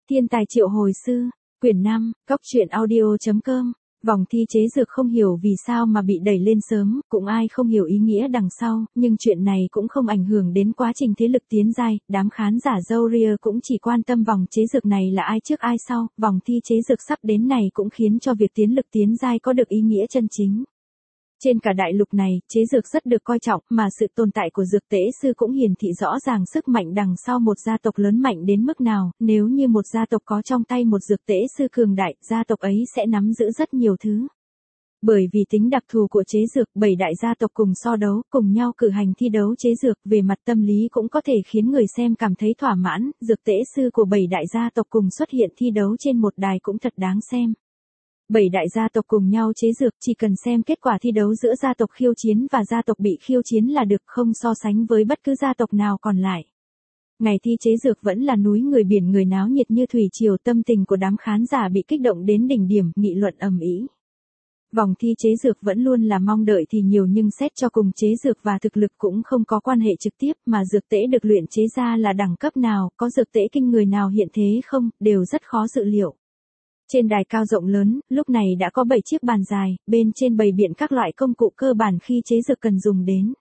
Thiên tài triệu hồi sư, quyển 5, Cóc truyện audio.com. Vòng thi chế dược không hiểu vì sao mà bị đẩy lên sớm, cũng ai không hiểu ý nghĩa đằng sau, nhưng chuyện này cũng không ảnh hưởng đến quá trình thế lực tiến giai, đám khán giả Zoria cũng chỉ quan tâm vòng chế dược này là ai trước ai sau, vòng thi chế dược sắp đến này cũng khiến cho việc tiến lực tiến giai có được ý nghĩa chân chính. Trên cả đại lục này, chế dược rất được coi trọng, mà sự tồn tại của dược tế sư cũng hiển thị rõ ràng sức mạnh đằng sau một gia tộc lớn mạnh đến mức nào, nếu như một gia tộc có trong tay một dược tế sư cường đại, gia tộc ấy sẽ nắm giữ rất nhiều thứ. Bởi vì tính đặc thù của chế dược, 7 đại gia tộc cùng so đấu, cùng nhau cử hành thi đấu chế dược, về mặt tâm lý cũng có thể khiến người xem cảm thấy thỏa mãn, dược tế sư của 7 đại gia tộc cùng xuất hiện thi đấu trên một đài cũng thật đáng xem. 7 đại gia tộc cùng nhau chế dược, chỉ cần xem kết quả thi đấu giữa gia tộc khiêu chiến và gia tộc bị khiêu chiến là được, không so sánh với bất cứ gia tộc nào còn lại. Ngày thi chế dược vẫn là núi người biển người náo nhiệt như thủy triều, tâm tình của đám khán giả bị kích động đến đỉnh điểm, nghị luận ầm ĩ. Vòng thi chế dược vẫn luôn là mong đợi thì nhiều, nhưng xét cho cùng chế dược và thực lực cũng không có quan hệ trực tiếp, mà dược tễ được luyện chế ra là đẳng cấp nào, có dược tễ kinh người nào hiện thế không, đều rất khó dự liệu. Trên đài cao rộng lớn, lúc này đã có 7 chiếc bàn dài, bên trên bày biện các loại công cụ cơ bản khi chế dược cần dùng đến.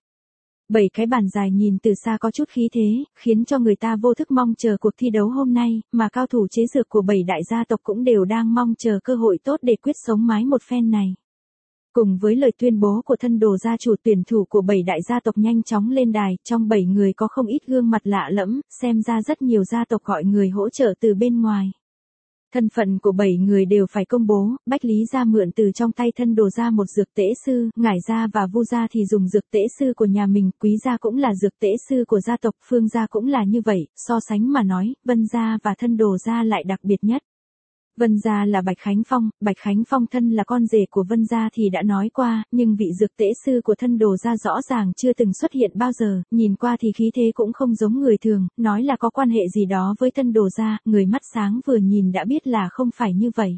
7 cái bàn dài nhìn từ xa có chút khí thế, khiến cho người ta vô thức mong chờ cuộc thi đấu hôm nay, mà cao thủ chế dược của 7 đại gia tộc cũng đều đang mong chờ cơ hội tốt để quyết sống mái một phen này. Cùng với lời tuyên bố của thân đồ gia chủ, tuyển thủ của 7 đại gia tộc nhanh chóng lên đài, trong 7 người có không ít gương mặt lạ lẫm, xem ra rất nhiều gia tộc gọi người hỗ trợ từ bên ngoài. Thân phận của 7 người đều phải công bố, Bách Lý gia mượn từ trong tay thân đồ gia một dược tễ sư, Ngải gia và Vu gia thì dùng dược tễ sư của nhà mình, Quý gia cũng là dược tễ sư của gia tộc, Phương gia cũng là như vậy, so sánh mà nói, Vân gia và thân đồ gia lại đặc biệt nhất. Vân gia là Bạch Khánh Phong thân là con rể của Vân gia thì đã nói qua, nhưng vị dược tễ sư của thân đồ gia rõ ràng chưa từng xuất hiện bao giờ, nhìn qua thì khí thế cũng không giống người thường, nói là có quan hệ gì đó với thân đồ gia, người mắt sáng vừa nhìn đã biết là không phải như vậy.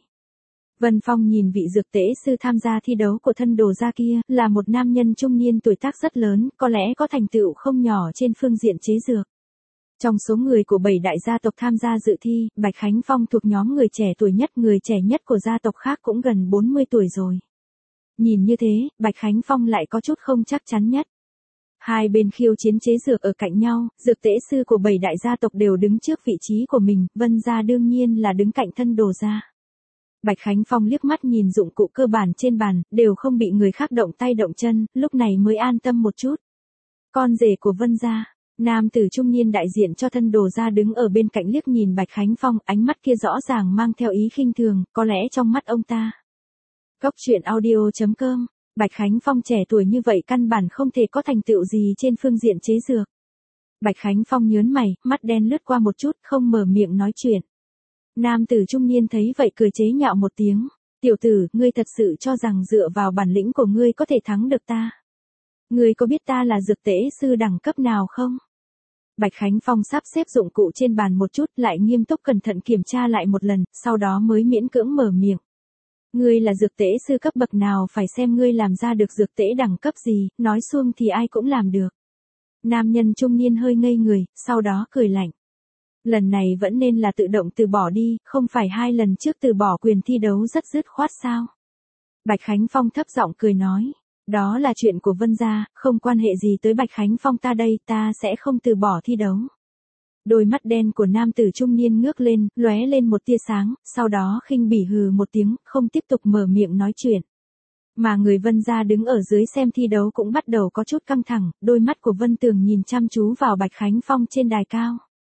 Vân Phong nhìn vị dược tễ sư tham gia thi đấu của thân đồ gia kia, là một nam nhân trung niên tuổi tác rất lớn, có lẽ có thành tựu không nhỏ trên phương diện chế dược. Trong số người của 7 đại gia tộc tham gia dự thi, Bạch Khánh Phong thuộc nhóm người trẻ tuổi nhất, người trẻ nhất của gia tộc khác cũng gần 40 tuổi rồi. Nhìn như thế, Bạch Khánh Phong lại có chút không chắc chắn nhất. Hai bên khiêu chiến chế dược ở cạnh nhau, dược tễ sư của 7 đại gia tộc đều đứng trước vị trí của mình, Vân gia đương nhiên là đứng cạnh thân đồ gia. Bạch Khánh Phong liếc mắt nhìn dụng cụ cơ bản trên bàn, đều không bị người khác động tay động chân, lúc này mới an tâm một chút. Con rể của Vân gia. Nam tử trung niên đại diện cho thân đồ gia đứng ở bên cạnh liếc nhìn Bạch Khánh Phong, ánh mắt kia rõ ràng mang theo ý khinh thường, có lẽ trong mắt ông ta. Cóc truyện audio.com. Bạch Khánh Phong trẻ tuổi như vậy căn bản không thể có thành tựu gì trên phương diện chế dược. Bạch Khánh Phong nhớn mày, mắt đen lướt qua một chút, không mở miệng nói chuyện. Nam tử trung niên thấy vậy cười chế nhạo một tiếng. Tiểu tử, ngươi thật sự cho rằng dựa vào bản lĩnh của ngươi có thể thắng được ta? Ngươi có biết ta là dược tễ sư đẳng cấp nào không? Bạch Khánh Phong sắp xếp dụng cụ trên bàn một chút, lại nghiêm túc cẩn thận kiểm tra lại một lần, sau đó mới miễn cưỡng mở miệng. Ngươi là dược tễ sư cấp bậc nào, phải xem ngươi làm ra được dược tễ đẳng cấp gì, nói xuông thì ai cũng làm được. Nam nhân trung niên hơi ngây người, sau đó cười lạnh. Lần này vẫn nên là tự động từ bỏ đi, không phải 2 lần trước từ bỏ quyền thi đấu rất dứt khoát sao? Bạch Khánh Phong thấp giọng cười nói. Đó là chuyện của Vân gia, không quan hệ gì tới Bạch Khánh Phong ta đây, ta sẽ không từ bỏ thi đấu. Đôi mắt đen của nam tử trung niên ngước lên, lóe lên một tia sáng, sau đó khinh bỉ hừ một tiếng, không tiếp tục mở miệng nói chuyện. Mà người Vân gia đứng ở dưới xem thi đấu cũng bắt đầu có chút căng thẳng, đôi mắt của Vân Tường nhìn chăm chú vào Bạch Khánh Phong trên đài cao.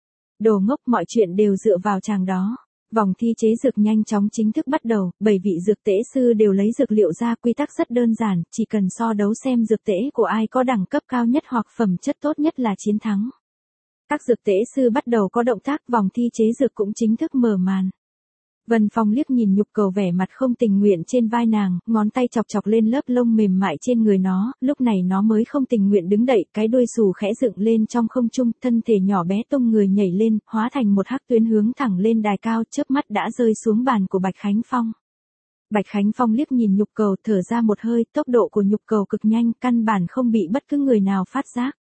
Đồ ngốc, mọi chuyện đều dựa vào chàng đó. Vòng thi chế dược nhanh chóng chính thức bắt đầu, 7 vị dược tễ sư đều lấy dược liệu ra, quy tắc rất đơn giản, chỉ cần so đấu xem dược tễ của ai có đẳng cấp cao nhất hoặc phẩm chất tốt nhất là chiến thắng. Các dược tễ sư bắt đầu có động tác, vòng thi chế dược cũng chính thức mở màn. Vân Phong liếc nhìn Nhục Cầu vẻ mặt không tình nguyện trên vai nàng, ngón tay chọc chọc lên lớp lông mềm mại trên người nó, lúc này nó mới không tình nguyện đứng dậy, cái đuôi xù khẽ dựng lên trong không trung, thân thể nhỏ bé tung người nhảy lên, hóa thành một hắc tuyến hướng thẳng lên đài cao, chớp mắt đã rơi xuống bàn của Bạch Khánh Phong. Bạch Khánh Phong liếc nhìn Nhục Cầu, thở ra một hơi, tốc độ của Nhục Cầu cực nhanh, căn bản không bị bất cứ người nào phát giác.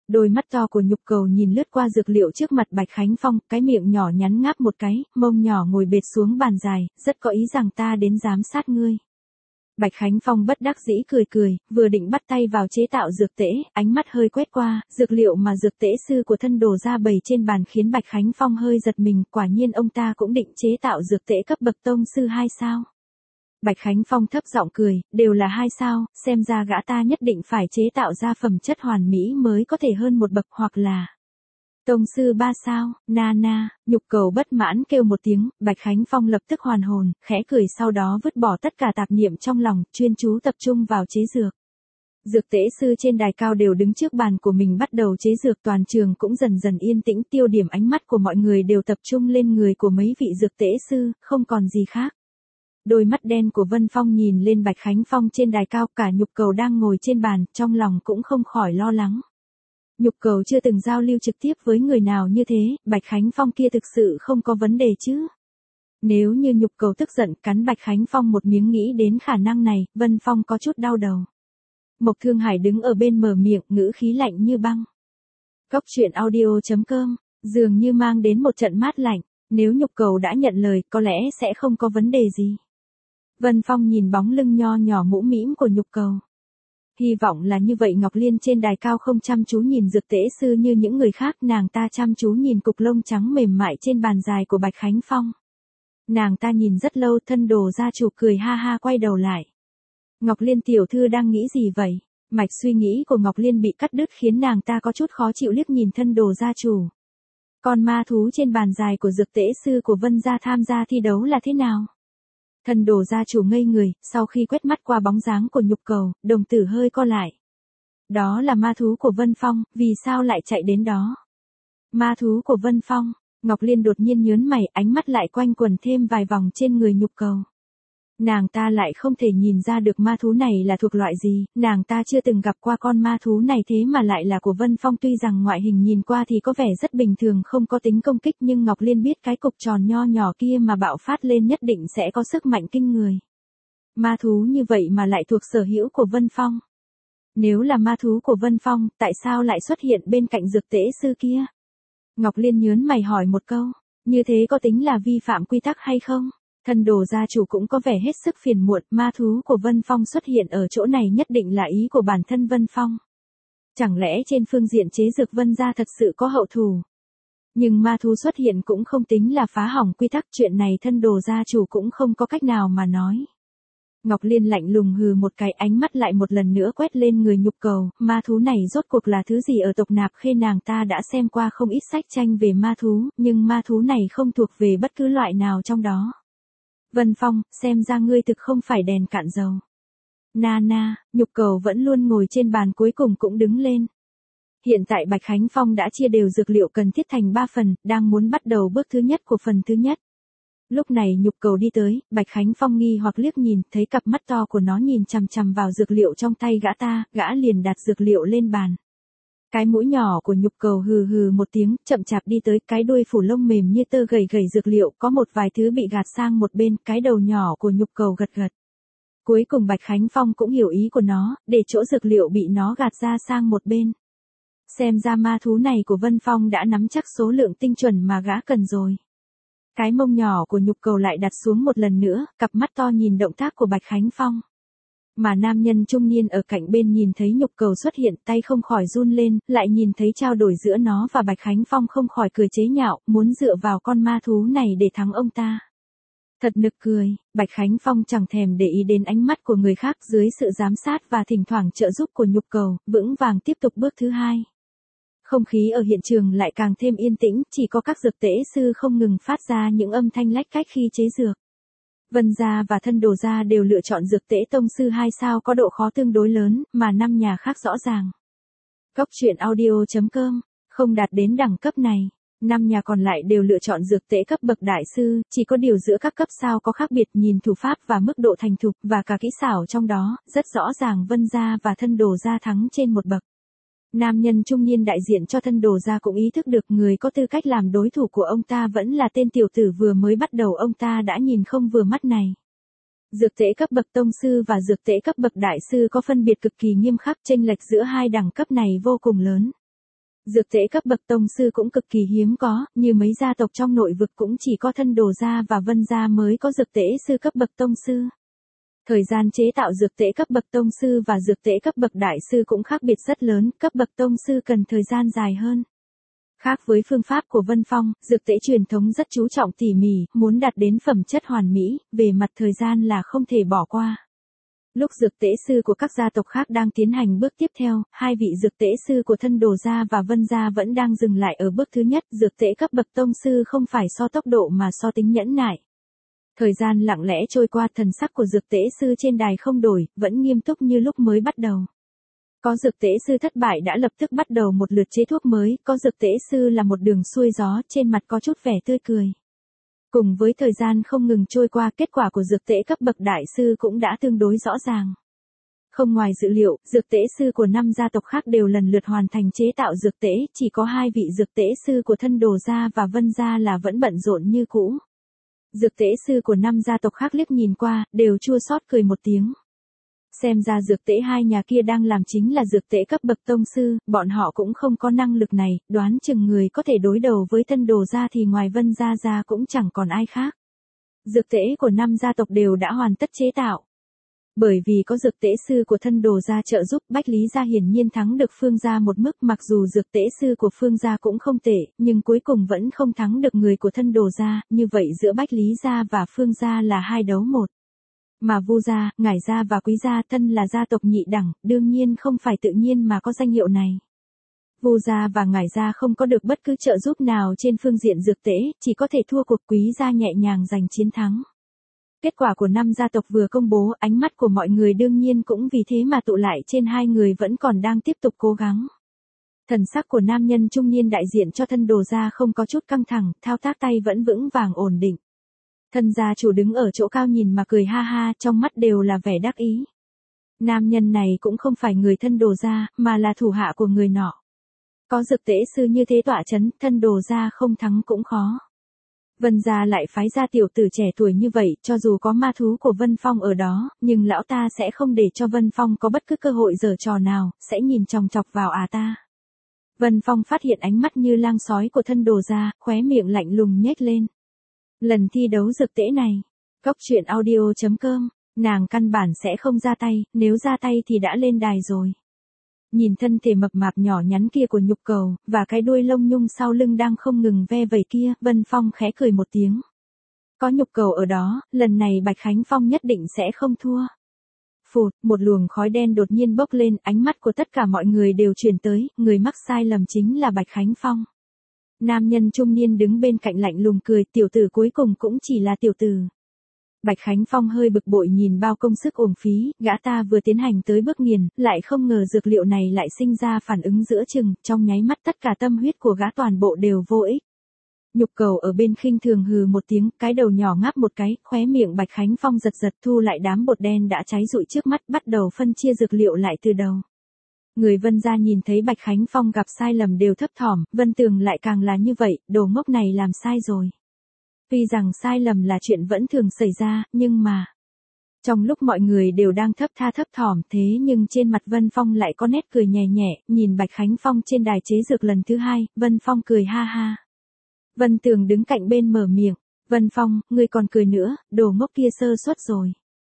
Đôi mắt to của Nhục Cầu nhìn lướt qua dược liệu trước mặt Bạch Khánh Phong, cái miệng nhỏ nhắn ngáp một cái, mông nhỏ ngồi bệt xuống bàn dài, rất có ý rằng ta đến giám sát ngươi. Bạch Khánh Phong bất đắc dĩ cười cười, vừa định bắt tay vào chế tạo dược tễ, ánh mắt hơi quét qua, dược liệu mà dược tễ sư của thân đồ ra bày trên bàn khiến Bạch Khánh Phong hơi giật mình, quả nhiên ông ta cũng định chế tạo dược tễ cấp bậc tông sư 2 sao. Bạch Khánh Phong thấp giọng cười, đều là 2 sao, xem ra gã ta nhất định phải chế tạo ra phẩm chất hoàn mỹ mới có thể hơn một bậc hoặc là tông sư 3 sao, na, Nhục Cầu bất mãn kêu một tiếng, Bạch Khánh Phong lập tức hoàn hồn, khẽ cười sau đó vứt bỏ tất cả tạp niệm trong lòng, chuyên chú tập trung vào chế dược. Dược tễ sư trên đài cao đều đứng trước bàn của mình bắt đầu chế dược, toàn trường cũng dần dần yên tĩnh, tiêu điểm ánh mắt của mọi người đều tập trung lên người của mấy vị dược tễ sư, không còn gì khác. Đôi mắt đen của Vân Phong nhìn lên Bạch Khánh Phong trên đài cao, cả Nhục Cầu đang ngồi trên bàn, trong lòng cũng không khỏi lo lắng. Nhục Cầu chưa từng giao lưu trực tiếp với người nào như thế, Bạch Khánh Phong kia thực sự không có vấn đề chứ. Nếu như Nhục Cầu tức giận cắn Bạch Khánh Phong một miếng, nghĩ đến khả năng này, Vân Phong có chút đau đầu. Mộc Thương Hải đứng ở bên mở miệng, ngữ khí lạnh như băng. Cốc truyện audio.com, dường như mang đến một trận mát lạnh, nếu Nhục Cầu đã nhận lời có lẽ sẽ không có vấn đề gì. Vân Phong nhìn bóng lưng nho nhỏ mũ mĩm của Nhục Cầu. Hy vọng là như vậy. Ngọc Liên trên đài cao không chăm chú nhìn dược tễ sư như những người khác, nàng ta chăm chú nhìn cục lông trắng mềm mại trên bàn dài của Bạch Khánh Phong. Nàng ta nhìn rất lâu, thân đồ gia chủ cười ha ha quay đầu lại. Ngọc Liên tiểu thư đang nghĩ gì vậy? Mạch suy nghĩ của Ngọc Liên bị cắt đứt khiến nàng ta có chút khó chịu liếc nhìn thân đồ gia chủ. Con ma thú trên bàn dài của dược tễ sư của Vân gia tham gia thi đấu là thế nào? Thân đồ gia chủ ngây người, sau khi quét mắt qua bóng dáng của Nhục Cầu, đồng tử hơi co lại. Đó là ma thú của Vân Phong, vì sao lại chạy đến đó? Ma thú của Vân Phong, Ngọc Liên đột nhiên nhớn mày, ánh mắt lại quanh quẩn thêm vài vòng trên người Nhục Cầu. Nàng ta lại không thể nhìn ra được ma thú này là thuộc loại gì, nàng ta chưa từng gặp qua con ma thú này thế mà lại là của Vân Phong, tuy rằng ngoại hình nhìn qua thì có vẻ rất bình thường không có tính công kích, nhưng Ngọc Liên biết cái cục tròn nho nhỏ kia mà bạo phát lên nhất định sẽ có sức mạnh kinh người. Ma thú như vậy mà lại thuộc sở hữu của Vân Phong. Nếu là ma thú của Vân Phong, tại sao lại xuất hiện bên cạnh dược tễ sư kia? Ngọc Liên nhớn mày hỏi một câu, như thế có tính là vi phạm quy tắc hay không? Thân đồ gia chủ cũng có vẻ hết sức phiền muộn, ma thú của Vân Phong xuất hiện ở chỗ này nhất định là ý của bản thân Vân Phong. Chẳng lẽ trên phương diện chế dược Vân gia thật sự có hậu thù? Nhưng ma thú xuất hiện cũng không tính là phá hỏng quy tắc, chuyện này thân đồ gia chủ cũng không có cách nào mà nói. Ngọc Liên lạnh lùng hừ một cái, ánh mắt lại một lần nữa quét lên người Nhục Cầu, ma thú này rốt cuộc là thứ gì ở tộc Nạp Khê? Nàng ta đã xem qua không ít sách tranh về ma thú, nhưng ma thú này không thuộc về bất cứ loại nào trong đó. Vân Phong, xem ra ngươi thực không phải đèn cạn dầu. Na, Nhục Cầu vẫn luôn ngồi trên bàn cuối cùng cũng đứng lên. Hiện tại Bạch Khánh Phong đã chia đều dược liệu cần thiết thành 3 phần, đang muốn bắt đầu bước thứ nhất của phần thứ nhất. Lúc này Nhục Cầu đi tới, Bạch Khánh Phong nghi hoặc liếc nhìn, thấy cặp mắt to của nó nhìn chằm chằm vào dược liệu trong tay gã liền đặt dược liệu lên bàn. Cái mũi nhỏ của Nhục Cầu hừ hừ một tiếng, chậm chạp đi tới, cái đuôi phủ lông mềm như tơ gầy dược liệu, có một vài thứ bị gạt sang một bên, cái đầu nhỏ của Nhục Cầu gật gật. Cuối cùng Bạch Khánh Phong cũng hiểu ý của nó, để chỗ dược liệu bị nó gạt ra sang một bên. Xem ra ma thú này của Vân Phong đã nắm chắc số lượng tinh chuẩn mà gã cần rồi. Cái mông nhỏ của Nhục Cầu lại đặt xuống một lần nữa, cặp mắt to nhìn động tác của Bạch Khánh Phong. Mà nam nhân trung niên ở cạnh bên nhìn thấy Nhục Cầu xuất hiện, tay không khỏi run lên, lại nhìn thấy trao đổi giữa nó và Bạch Khánh Phong không khỏi cười chế nhạo, muốn dựa vào con ma thú này để thắng ông ta. Thật nực cười, Bạch Khánh Phong chẳng thèm để ý đến ánh mắt của người khác, dưới sự giám sát và thỉnh thoảng trợ giúp của Nhục Cầu, vững vàng tiếp tục bước thứ hai. Không khí ở hiện trường lại càng thêm yên tĩnh, chỉ có các dược tễ sư không ngừng phát ra những âm thanh lách cách khi chế dược. Vân gia và thân đồ gia đều lựa chọn dược tễ tông sư 2 sao có độ khó tương đối lớn, mà 5 nhà khác rõ ràng. Cốc truyện audio.com, không đạt đến đẳng cấp này. 5 nhà còn lại đều lựa chọn dược tễ cấp bậc đại sư, chỉ có điều giữa các cấp sao có khác biệt, nhìn thủ pháp và mức độ thành thục và cả kỹ xảo trong đó, rất rõ ràng Vân gia và thân đồ gia thắng trên một bậc. Nam nhân trung niên đại diện cho thân đồ gia cũng ý thức được người có tư cách làm đối thủ của ông ta vẫn là tên tiểu tử vừa mới bắt đầu ông ta đã nhìn không vừa mắt này. Dược tễ cấp bậc tông sư và dược tễ cấp bậc đại sư có phân biệt cực kỳ nghiêm khắc, chênh lệch giữa hai đẳng cấp này vô cùng lớn. Dược tễ cấp bậc tông sư cũng cực kỳ hiếm có, như mấy gia tộc trong nội vực cũng chỉ có Thân Đồ gia và Vân gia mới có dược tễ sư cấp bậc tông sư. Thời gian chế tạo dược tễ cấp bậc tông sư và dược tễ cấp bậc đại sư cũng khác biệt rất lớn, cấp bậc tông sư cần thời gian dài hơn. Khác với phương pháp của Vân Phong, dược tễ truyền thống rất chú trọng tỉ mỉ, muốn đạt đến phẩm chất hoàn mỹ, về mặt thời gian là không thể bỏ qua. Lúc dược tễ sư của các gia tộc khác đang tiến hành bước tiếp theo, hai vị dược tễ sư của Thân Đồ gia và Vân gia vẫn đang dừng lại ở bước thứ nhất, dược tễ cấp bậc tông sư không phải so tốc độ mà so tính nhẫn nại. Thời gian lặng lẽ trôi qua, thần sắc của dược tễ sư trên đài không đổi, vẫn nghiêm túc như lúc mới bắt đầu. Có dược tễ sư thất bại đã lập tức bắt đầu một lượt chế thuốc mới, có dược tễ sư là một đường xuôi gió, trên mặt có chút vẻ tươi cười. Cùng với thời gian không ngừng trôi qua, kết quả của dược tễ cấp bậc đại sư cũng đã tương đối rõ ràng. Không ngoài dự liệu, dược tễ sư của 5 gia tộc khác đều lần lượt hoàn thành chế tạo dược tễ, chỉ có 2 vị dược tễ sư của Thân Đồ gia và Vân gia là vẫn bận rộn như cũ. Dược tễ sư của 5 gia tộc khác liếc nhìn qua, đều chua xót cười một tiếng. Xem ra dược tễ hai nhà kia đang làm chính là dược tễ cấp bậc tông sư, bọn họ cũng không có năng lực này, đoán chừng người có thể đối đầu với Thân Đồ gia thì ngoài Vân gia ra cũng chẳng còn ai khác. Dược tễ của 5 gia tộc đều đã hoàn tất chế tạo. Bởi vì có dược tễ sư của Thân Đồ gia trợ giúp, Bách Lý gia hiển nhiên thắng được Phương gia một mức, mặc dù dược tễ sư của Phương gia cũng không tệ, nhưng cuối cùng vẫn không thắng được người của Thân Đồ gia, như vậy giữa Bách Lý gia và Phương gia là 2 đấu 1. Mà Vu gia, Ngải gia và Quý gia thân là gia tộc nhị đẳng, đương nhiên không phải tự nhiên mà có danh hiệu này. Vu gia và Ngải gia không có được bất cứ trợ giúp nào trên phương diện dược tễ, chỉ có thể thua cuộc, Quý gia nhẹ nhàng giành chiến thắng. Kết quả của 5 gia tộc vừa công bố, ánh mắt của mọi người đương nhiên cũng vì thế mà tụ lại trên hai người vẫn còn đang tiếp tục cố gắng. Thần sắc của nam nhân trung niên đại diện cho Thân Đồ gia không có chút căng thẳng, thao tác tay vẫn vững vàng ổn định. Thân gia chủ đứng ở chỗ cao nhìn mà cười ha ha, trong mắt đều là vẻ đắc ý. Nam nhân này cũng không phải người Thân Đồ gia, mà là thủ hạ của người nọ. Có dược tễ sư như thế tọa chấn, Thân Đồ gia không thắng cũng khó. Vân gia lại phái ra tiểu tử trẻ tuổi như vậy, cho dù có ma thú của Vân Phong ở đó, nhưng lão ta sẽ không để cho Vân Phong có bất cứ cơ hội giở trò nào, sẽ nhìn chòng chọc vào ta. Vân Phong phát hiện ánh mắt như lang sói của Thân Đồ gia, khóe miệng lạnh lùng nhếch lên. Lần thi đấu dược tễ này, Goctruyện.audio.com, nàng căn bản sẽ không ra tay, nếu ra tay thì đã lên đài rồi. Nhìn thân thể mập mạp nhỏ nhắn kia của Nhục Cầu, và cái đuôi lông nhung sau lưng đang không ngừng ve vẩy kia, Vân Phong khẽ cười một tiếng. Có Nhục Cầu ở đó, lần này Bạch Khánh Phong nhất định sẽ không thua. Phụt, một luồng khói đen đột nhiên bốc lên, ánh mắt của tất cả mọi người đều chuyển tới, người mắc sai lầm chính là Bạch Khánh Phong. Nam nhân trung niên đứng bên cạnh lạnh lùng cười, tiểu tử cuối cùng cũng chỉ là tiểu tử. Bạch Khánh Phong hơi bực bội nhìn bao công sức uổng phí, gã ta vừa tiến hành tới bước nghiền, lại không ngờ dược liệu này lại sinh ra phản ứng giữa chừng, trong nháy mắt tất cả tâm huyết của gã toàn bộ đều vô ích. Nhục Cầu ở bên khinh thường hừ một tiếng, cái đầu nhỏ ngáp một cái, khóe miệng Bạch Khánh Phong giật giật thu lại đám bột đen đã cháy rụi trước mắt, bắt đầu phân chia dược liệu lại từ đầu. Người Vân gia nhìn thấy Bạch Khánh Phong gặp sai lầm đều thấp thỏm, Vân Tường lại càng là như vậy, đồ ngốc này làm sai rồi. Tuy rằng sai lầm là chuyện vẫn thường xảy ra, nhưng mà... Trong lúc mọi người đều đang thấp thỏm thế nhưng trên mặt Vân Phong lại có nét cười nhẹ nhẹ, nhìn Bạch Khánh Phong trên đài chế dược lần thứ 2, Vân Phong cười ha ha. Vân Tường đứng cạnh bên mở miệng, Vân Phong, ngươi còn cười nữa, đồ ngốc kia sơ suất rồi.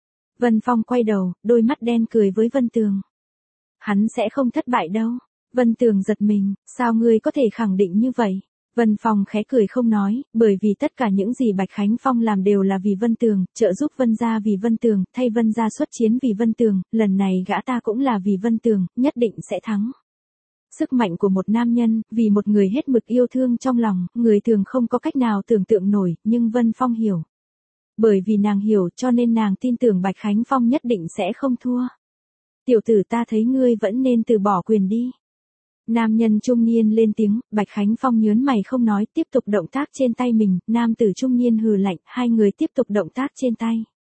Vân Phong quay đầu, đôi mắt đen cười với Vân Tường. Hắn sẽ không thất bại đâu. Vân Tường giật mình, sao ngươi có thể khẳng định như vậy? Vân Phong khẽ cười không nói, bởi vì tất cả những gì Bạch Khánh Phong làm đều là vì Vân Tường, trợ giúp Vân gia vì Vân Tường, thay Vân gia xuất chiến vì Vân Tường, lần này gã ta cũng là vì Vân Tường, nhất định sẽ thắng. Sức mạnh của một nam nhân, vì một người hết mực yêu thương trong lòng, người thường không có cách nào tưởng tượng nổi, nhưng Vân Phong hiểu. Bởi vì nàng hiểu cho nên nàng tin tưởng Bạch Khánh Phong nhất định sẽ không thua. Tiểu tử, ta thấy ngươi vẫn nên từ bỏ quyền đi. Nam nhân trung niên lên tiếng, Bạch Khánh Phong nhớn mày không nói, tiếp tục động tác trên tay mình, nam tử trung niên hừ lạnh, hai người tiếp tục động tác trên tay.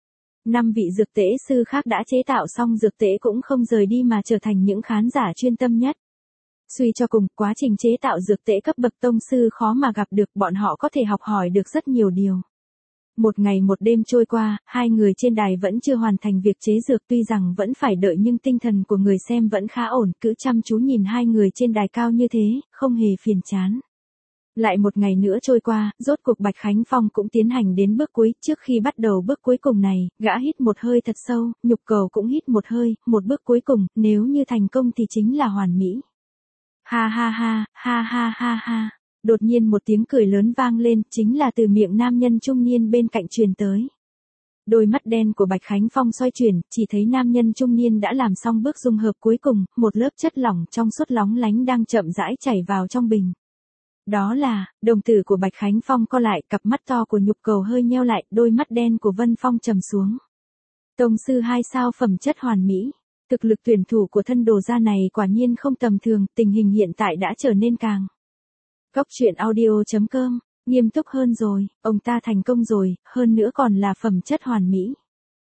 5 vị dược tễ sư khác đã chế tạo xong dược tễ cũng không rời đi mà trở thành những khán giả chuyên tâm nhất. Suy cho cùng, quá trình chế tạo dược tễ cấp bậc tông sư khó mà gặp được, bọn họ có thể học hỏi được rất nhiều điều. Một ngày một đêm trôi qua, hai người trên đài vẫn chưa hoàn thành việc chế dược, tuy rằng vẫn phải đợi nhưng tinh thần của người xem vẫn khá ổn, cứ chăm chú nhìn hai người trên đài cao như thế, không hề phiền chán. Lại một ngày nữa trôi qua, rốt cuộc Bạch Khánh Phong cũng tiến hành đến bước cuối, trước khi bắt đầu bước cuối cùng này, gã hít một hơi thật sâu, Nhục Cầu cũng hít một hơi, một bước cuối cùng, nếu như thành công thì chính là hoàn mỹ. Ha ha ha, ha ha ha ha. Đột nhiên một tiếng cười lớn vang lên, chính là từ miệng nam nhân trung niên bên cạnh truyền tới. Đôi mắt đen của Bạch Khánh Phong xoay chuyển, chỉ thấy nam nhân trung niên đã làm xong bước dung hợp cuối cùng, một lớp chất lỏng trong suốt lóng lánh đang chậm rãi chảy vào trong bình. Đó là, đồng tử của Bạch Khánh Phong co lại, cặp mắt to của Nhục Cầu hơi nheo lại, đôi mắt đen của Vân Phong trầm xuống. Tông sư 2 sao phẩm chất hoàn mỹ. Thực lực tuyển thủ của thân đồ gia này quả nhiên không tầm thường, tình hình hiện tại đã trở nên càng. Cóc truyện audio.com, nghiêm túc hơn rồi, ông ta thành công rồi, hơn nữa còn là phẩm chất hoàn mỹ.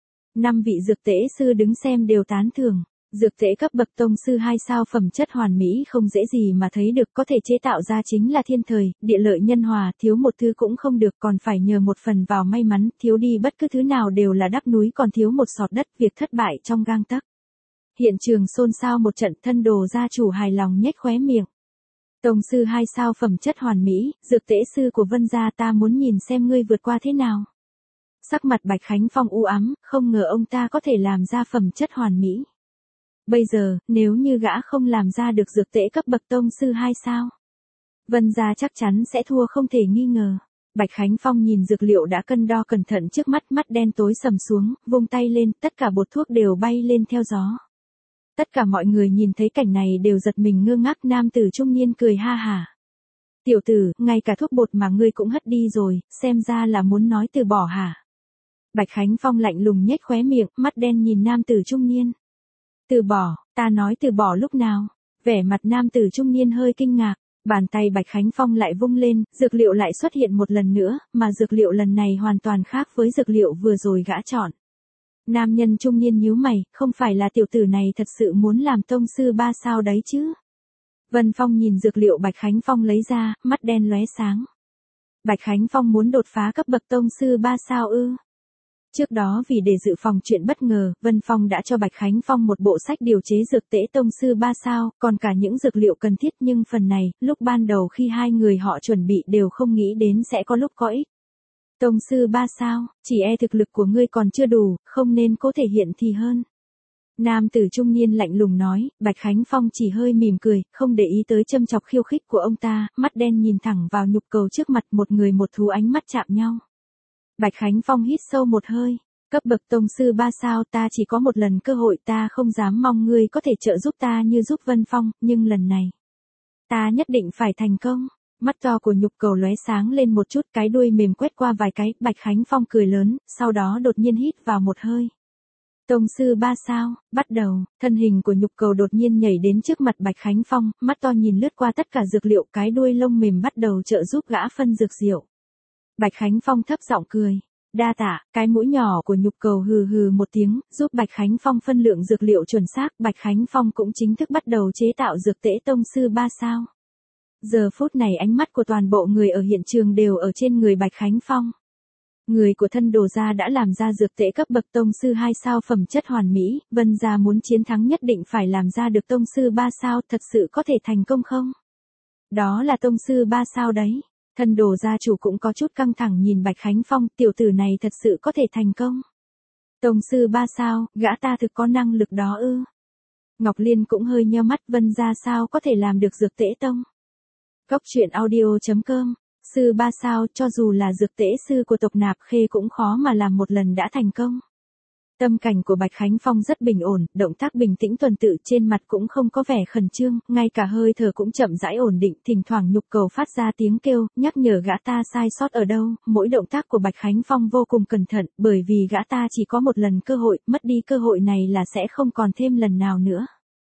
5 vị dược tễ sư đứng xem đều tán thưởng. Dược tễ cấp bậc tông sư 2 sao phẩm chất hoàn mỹ không dễ gì mà thấy được, có thể chế tạo ra chính là thiên thời, địa lợi nhân hòa, thiếu một thứ cũng không được, còn phải nhờ một phần vào may mắn, thiếu đi bất cứ thứ nào đều là đắp núi, còn thiếu một sọt đất, việc thất bại trong gang tấc. Hiện trường xôn xao một trận, thân đồ gia chủ hài lòng nhếch khóe miệng. Tông sư 2 sao phẩm chất hoàn mỹ, dược tễ sư của Vân gia, ta muốn nhìn xem ngươi vượt qua thế nào. Sắc mặt Bạch Khánh Phong u ám, không ngờ ông ta có thể làm ra phẩm chất hoàn mỹ. Bây giờ, nếu như gã không làm ra được dược tễ cấp bậc tông sư 2 sao, Vân gia chắc chắn sẽ thua không thể nghi ngờ. Bạch Khánh Phong nhìn dược liệu đã cân đo cẩn thận trước mắt, mắt đen tối sầm xuống, vung tay lên, tất cả bột thuốc đều bay lên theo gió. Tất cả mọi người nhìn thấy cảnh này đều giật mình ngơ ngác, nam tử trung niên cười ha hả. Tiểu tử, ngay cả thuốc bột mà ngươi cũng hất đi rồi, xem ra là muốn nói từ bỏ hả? Bạch Khánh Phong lạnh lùng nhếch khóe miệng, mắt đen nhìn nam tử trung niên. Từ bỏ, ta nói từ bỏ lúc nào? Vẻ mặt nam tử trung niên hơi kinh ngạc, bàn tay Bạch Khánh Phong lại vung lên, dược liệu lại xuất hiện một lần nữa, mà dược liệu lần này hoàn toàn khác với dược liệu vừa rồi gã chọn. Nam nhân trung niên nhíu mày, không phải là tiểu tử này thật sự muốn làm tông sư 3 sao đấy chứ? Vân Phong nhìn dược liệu Bạch Khánh Phong lấy ra, mắt đen lóe sáng. Bạch Khánh Phong muốn đột phá cấp bậc tông sư 3 sao ư? Trước đó vì để dự phòng chuyện bất ngờ, Vân Phong đã cho Bạch Khánh Phong một bộ sách điều chế dược tễ tông sư 3 sao, còn cả những dược liệu cần thiết, nhưng phần này, lúc ban đầu khi hai người họ chuẩn bị đều không nghĩ đến sẽ có lúc có ích. Tông sư 3 sao, chỉ e thực lực của ngươi còn chưa đủ, không nên cố thể hiện thì hơn. Nam tử trung niên lạnh lùng nói, Bạch Khánh Phong chỉ hơi mỉm cười, không để ý tới châm chọc khiêu khích của ông ta, mắt đen nhìn thẳng vào Nhục Cầu trước mặt, một người một thú ánh mắt chạm nhau. Bạch Khánh Phong hít sâu một hơi, cấp bậc tông sư 3 sao, ta chỉ có một lần cơ hội, ta không dám mong ngươi có thể trợ giúp ta như giúp Vân Phong, nhưng lần này, ta nhất định phải thành công. Mắt to của Nhục Cầu lóe sáng lên một chút, cái đuôi mềm quét qua vài cái, Bạch Khánh Phong cười lớn, sau đó đột nhiên hít vào một hơi. Tông sư 3 sao, bắt đầu, thân hình của Nhục Cầu đột nhiên nhảy đến trước mặt Bạch Khánh Phong, mắt to nhìn lướt qua tất cả dược liệu, cái đuôi lông mềm bắt đầu trợ giúp gã phân dược diệu. Bạch Khánh Phong thấp giọng cười. Đa tạ, cái mũi nhỏ của Nhục Cầu hừ hừ một tiếng, giúp Bạch Khánh Phong phân lượng dược liệu chuẩn xác, Bạch Khánh Phong cũng chính thức bắt đầu chế tạo dược tễ tông sư 3 sao. Giờ phút này ánh mắt của toàn bộ người ở hiện trường đều ở trên người Bạch Khánh Phong. Người của thân đồ gia đã làm ra dược tễ cấp bậc tông sư 2 sao phẩm chất hoàn mỹ, Vân gia muốn chiến thắng nhất định phải làm ra được tông sư 3 sao, thật sự có thể thành công không? Đó là tông sư 3 sao đấy. Thân đồ gia chủ cũng có chút căng thẳng nhìn Bạch Khánh Phong, tiểu tử này thật sự có thể thành công. Tông sư 3 sao, gã ta thực có năng lực đó ư? Ngọc Liên cũng hơi nheo mắt, Vân gia sao có thể làm được dược tễ tông? Cóc truyện audio.com, sư 3 sao, cho dù là dược tễ sư của tộc Nạp Khê cũng khó mà làm một lần đã thành công. Tâm cảnh của Bạch Khánh Phong rất bình ổn, động tác bình tĩnh tuần tự, trên mặt cũng không có vẻ khẩn trương, ngay cả hơi thở cũng chậm rãi ổn định, thỉnh thoảng Nhục Cầu phát ra tiếng kêu, nhắc nhở gã ta sai sót ở đâu, mỗi động tác của Bạch Khánh Phong vô cùng cẩn thận, bởi vì gã ta chỉ có một lần cơ hội, mất đi cơ hội này là sẽ không còn thêm lần nào nữa.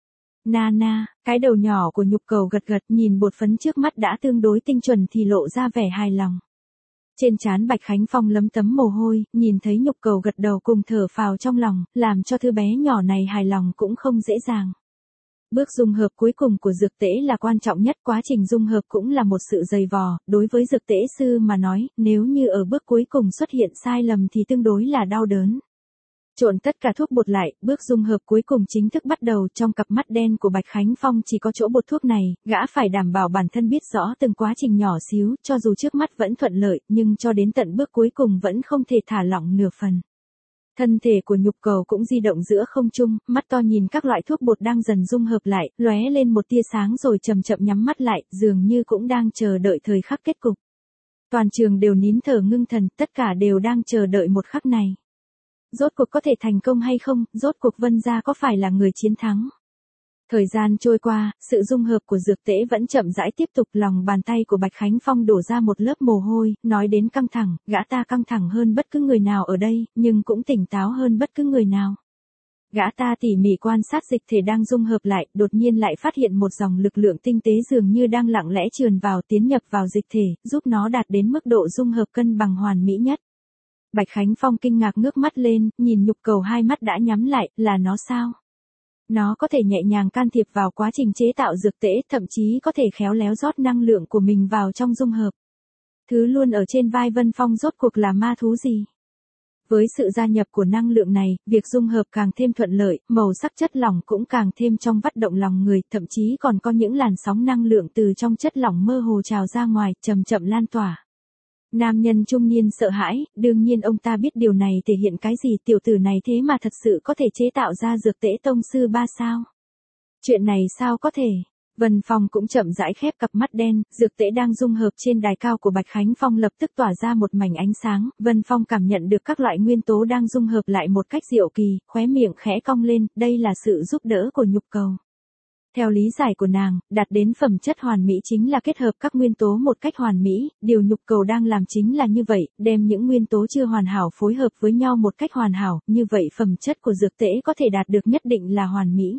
Nana, cái đầu nhỏ của Nhục Cầu gật gật, nhìn bột phấn trước mắt đã tương đối tinh chuẩn thì lộ ra vẻ hài lòng. Trên trán Bạch Khánh Phong lấm tấm mồ hôi, nhìn thấy Nhục Cầu gật đầu cùng thở phào trong lòng, làm cho thứ bé nhỏ này hài lòng cũng không dễ dàng. Bước dung hợp cuối cùng của dược tễ là quan trọng nhất, quá trình dung hợp cũng là một sự dày vò, đối với dược tễ sư mà nói, nếu như ở bước cuối cùng xuất hiện sai lầm thì tương đối là đau đớn. Trộn tất cả thuốc bột lại, bước dung hợp cuối cùng chính thức bắt đầu. Trong cặp mắt đen của Bạch Khánh Phong chỉ có chỗ bột thuốc này, gã phải đảm bảo bản thân biết rõ từng quá trình nhỏ xíu, cho dù trước mắt vẫn thuận lợi, nhưng cho đến tận bước cuối cùng vẫn không thể thả lỏng nửa phần. Thân thể của Nhục Cầu cũng di động giữa không trung, mắt to nhìn các loại thuốc bột đang dần dung hợp lại, lóe lên một tia sáng rồi chậm chậm nhắm mắt lại, dường như cũng đang chờ đợi thời khắc kết cục. Toàn trường đều nín thở ngưng thần, tất cả đều đang chờ đợi một khắc này. Rốt cuộc có thể thành công hay không, rốt cuộc Vân gia có phải là người chiến thắng? Thời gian trôi qua, sự dung hợp của dược tễ vẫn chậm rãi tiếp tục, lòng bàn tay của Bạch Khánh Phong đổ ra một lớp mồ hôi, nói đến căng thẳng, gã ta căng thẳng hơn bất cứ người nào ở đây, nhưng cũng tỉnh táo hơn bất cứ người nào. Gã ta tỉ mỉ quan sát dịch thể đang dung hợp lại, đột nhiên lại phát hiện một dòng lực lượng tinh tế dường như đang lặng lẽ trườn vào, tiến nhập vào dịch thể, giúp nó đạt đến mức độ dung hợp cân bằng hoàn mỹ nhất. Bạch Khánh Phong kinh ngạc ngước mắt lên, nhìn Nhục Cầu hai mắt đã nhắm lại, là nó sao? Nó có thể nhẹ nhàng can thiệp vào quá trình chế tạo dược tễ, thậm chí có thể khéo léo rót năng lượng của mình vào trong dung hợp. Thứ luôn ở trên vai Vân Phong rốt cuộc là ma thú gì? Với sự gia nhập của năng lượng này, việc dung hợp càng thêm thuận lợi, màu sắc chất lỏng cũng càng thêm trong vắt động lòng người, thậm chí còn có những làn sóng năng lượng từ trong chất lỏng mơ hồ trào ra ngoài, chậm chậm lan tỏa. Nam nhân trung niên sợ hãi, đương nhiên ông ta biết điều này thể hiện cái gì, tiểu tử này thế mà thật sự có thể chế tạo ra dược tễ tông sư 3 sao. Chuyện này sao có thể? Vân Phong cũng chậm rãi khép cặp mắt đen, dược tễ đang dung hợp trên đài cao của Bạch Khánh Phong lập tức tỏa ra một mảnh ánh sáng, Vân Phong cảm nhận được các loại nguyên tố đang dung hợp lại một cách diệu kỳ, khóe miệng khẽ cong lên, đây là sự giúp đỡ của Nhục Cầu. Theo lý giải của nàng, đạt đến phẩm chất hoàn mỹ chính là kết hợp các nguyên tố một cách hoàn mỹ, điều Nhục Cầu đang làm chính là như vậy, đem những nguyên tố chưa hoàn hảo phối hợp với nhau một cách hoàn hảo, như vậy phẩm chất của dược tễ có thể đạt được nhất định là hoàn mỹ.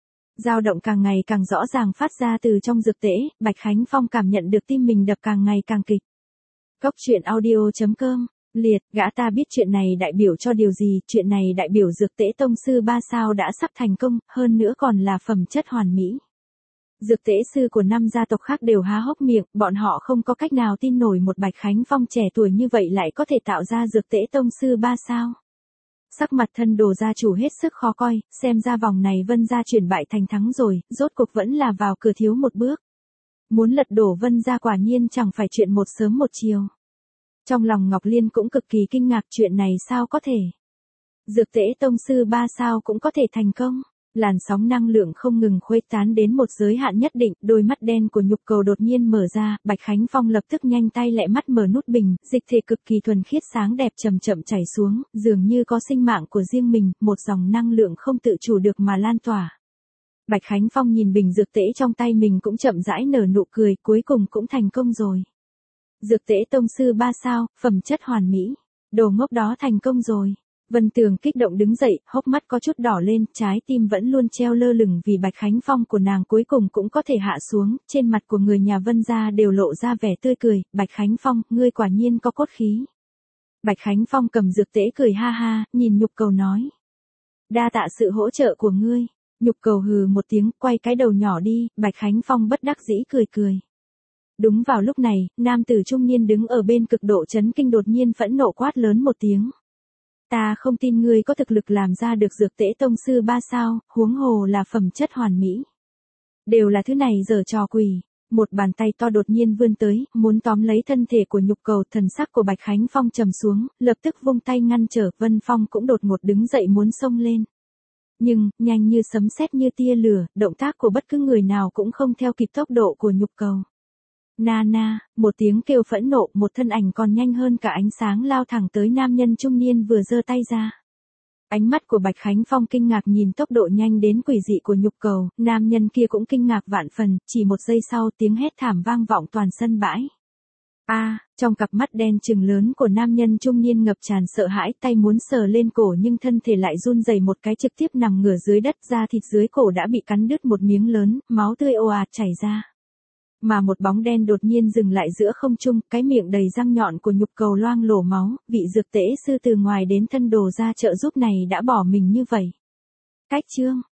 Dao động càng ngày càng rõ ràng phát ra từ trong dược tễ, Bạch Khánh Phong cảm nhận được tim mình đập càng ngày càng kịch. Cốc truyện audio.com Liệt, gã ta biết chuyện này đại biểu cho điều gì, chuyện này đại biểu dược tễ tông sư 3 sao đã sắp thành công, hơn nữa còn là phẩm chất hoàn mỹ. Dược tễ sư của 5 gia tộc khác đều há hốc miệng, bọn họ không có cách nào tin nổi một Bạch Khánh Phong trẻ tuổi như vậy lại có thể tạo ra dược tễ tông sư 3 sao. Sắc mặt thân đồ gia chủ hết sức khó coi, xem ra vòng này Vân gia chuyển bại thành thắng rồi, rốt cuộc vẫn là vào cửa thiếu một bước. Muốn lật đổ Vân gia quả nhiên chẳng phải chuyện một sớm một chiều. Trong lòng Ngọc Liên cũng cực kỳ kinh ngạc, chuyện này sao có thể. Dược tễ tông sư 3 sao cũng có thể thành công. Làn sóng năng lượng không ngừng khuếch tán đến một giới hạn nhất định, đôi mắt đen của Nhục Cầu đột nhiên mở ra, Bạch Khánh Phong lập tức nhanh tay lẹ mắt mở nút bình, dịch thể cực kỳ thuần khiết sáng đẹp chậm chậm chảy xuống, dường như có sinh mạng của riêng mình, một dòng năng lượng không tự chủ được mà lan tỏa. Bạch Khánh Phong nhìn bình dược tễ trong tay mình cũng chậm rãi nở nụ cười, cuối cùng cũng thành công rồi. Dược tễ tông sư 3 sao, phẩm chất hoàn mỹ. Đồ ngốc đó thành công rồi. Vân Tường kích động đứng dậy, hốc mắt có chút đỏ lên, trái tim vẫn luôn treo lơ lửng vì Bạch Khánh Phong của nàng cuối cùng cũng có thể hạ xuống, trên mặt của người nhà Vân gia đều lộ ra vẻ tươi cười, Bạch Khánh Phong, ngươi quả nhiên có cốt khí. Bạch Khánh Phong cầm dược tễ cười ha ha, nhìn Nhục Cầu nói. Đa tạ sự hỗ trợ của ngươi. Nhục Cầu hừ một tiếng, quay cái đầu nhỏ đi, Bạch Khánh Phong bất đắc dĩ cười cười. Đúng vào lúc này, nam tử trung niên đứng ở bên cực độ chấn kinh đột nhiên phẫn nộ quát lớn một tiếng. Ta không tin ngươi có thực lực làm ra được dược tễ tông sư 3 sao, huống hồ là phẩm chất hoàn mỹ. Đều là thứ này giở trò quỷ. Một bàn tay to đột nhiên vươn tới, muốn tóm lấy thân thể của Nhục Cầu, thần sắc của Bạch Khánh Phong trầm xuống, lập tức vung tay ngăn trở, Vân Phong cũng đột ngột đứng dậy muốn xông lên. Nhưng, nhanh như sấm sét như tia lửa, động tác của bất cứ người nào cũng không theo kịp tốc độ của Nhục Cầu. Na, một tiếng kêu phẫn nộ, một thân ảnh còn nhanh hơn cả ánh sáng lao thẳng tới nam nhân trung niên vừa giơ tay ra. Ánh mắt của Bạch Khánh Phong kinh ngạc nhìn tốc độ nhanh đến quỷ dị của Nhục Cầu, nam nhân kia cũng kinh ngạc vạn phần, chỉ một giây sau tiếng hét thảm vang vọng toàn sân bãi. Trong cặp mắt đen trừng lớn của nam nhân trung niên ngập tràn sợ hãi, tay muốn sờ lên cổ nhưng thân thể lại run rẩy một cái trực tiếp nằm ngửa dưới đất, da thịt dưới cổ đã bị cắn đứt một miếng lớn, máu tươi ồ ạt chảy ra. Mà một bóng đen đột nhiên dừng lại giữa không trung, cái miệng đầy răng nhọn của Nhục Cầu loang lổ máu, vị dược tễ sư từ ngoài đến thân đồ ra trợ giúp này đã bỏ mình như vậy. Cách chương